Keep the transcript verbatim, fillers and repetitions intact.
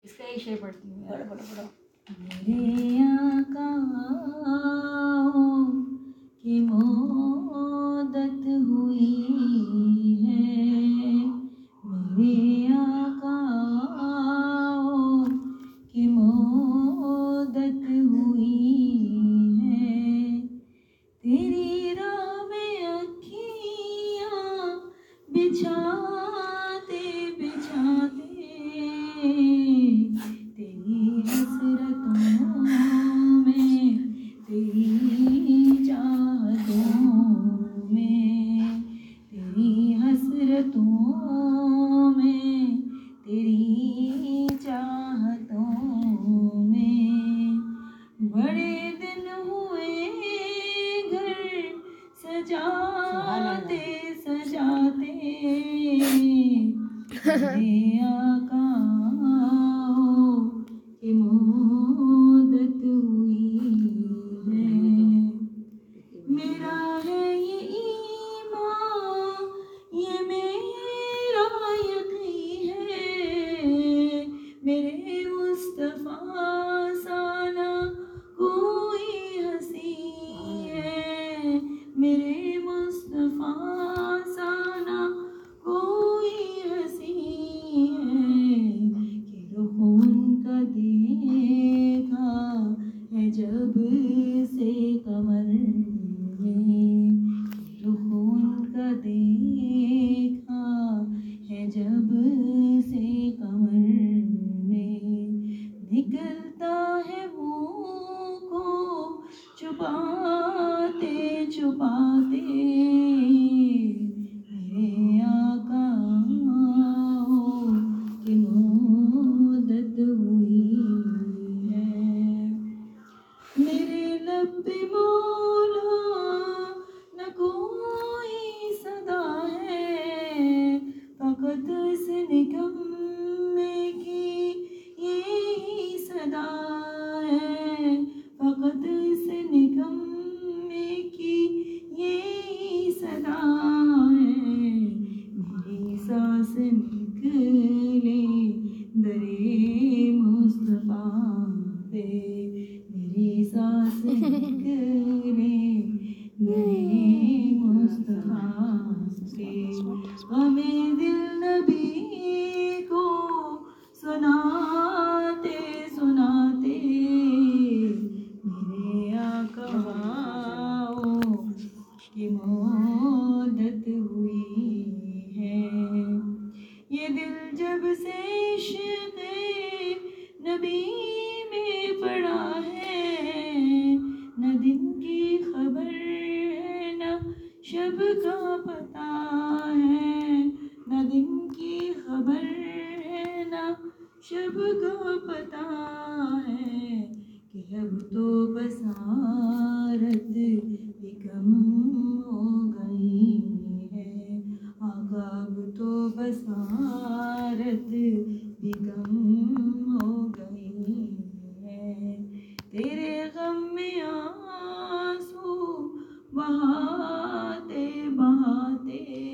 اس کا ایک شعر پڑھتی ہوں. پڑھو پڑھو پڑھو. میرے آقا کی مودت ہوئی ہے، میرے آقا کی مودت ہوئی ہے، تیری راہ میں اکھیاں بچھاتے بچھاتے، تیری حسرتوں میں تیری چاہتوں میں، تیری حسرتوں میں تیری چاہتوں میں، بڑے دن ہوئے گھر سجاتے سجاتے، میرے آقا کی مودت ہوئی ہے. میرا ہے یہ ایمان، یہ میرا یقین ہے، میرے مصطفیٰ سانا کوئی ہنسی ہے، میرے مصطفیٰ سانا کوئی ہنسی ہے، کہ رخ ان کا دیکھا ہے جب سے کمر میں، رخ ان کا دیکھا ہے جب سے کمر میں، نکلتا ہے منہ کو چھپاتے چھپاتے، میرے آقا کی مودت ہوئی ہے. میرے لب پہ مولا نہ کوئی صدا ہے، فقط اس نکمے کی یہی صدا ہے، فقط اس نکمے کی یہی صدا ہے، میری سانس نکلے درے مصطفیٰ پہ، میری سانس نکلے درے مصطفیٰ پہ، غم دل نبی کو سناتے سناتے، میرے آقا کی مودت ہوئی ہے. یہ دل جب سے عشق نبی میں پڑا ہے، نہ دن کی خبر ہے نہ شب کا پتہ ہے، نہ دن کی خبر ہے نہ شب کا پتہ ہے، کہ اب تو بصارت بھی کم ہو گئی ہے، آقا اب تو بصارت بھی کم ہو گئی ہے، تیرے غم میں آنسو بہاتے بہاتے،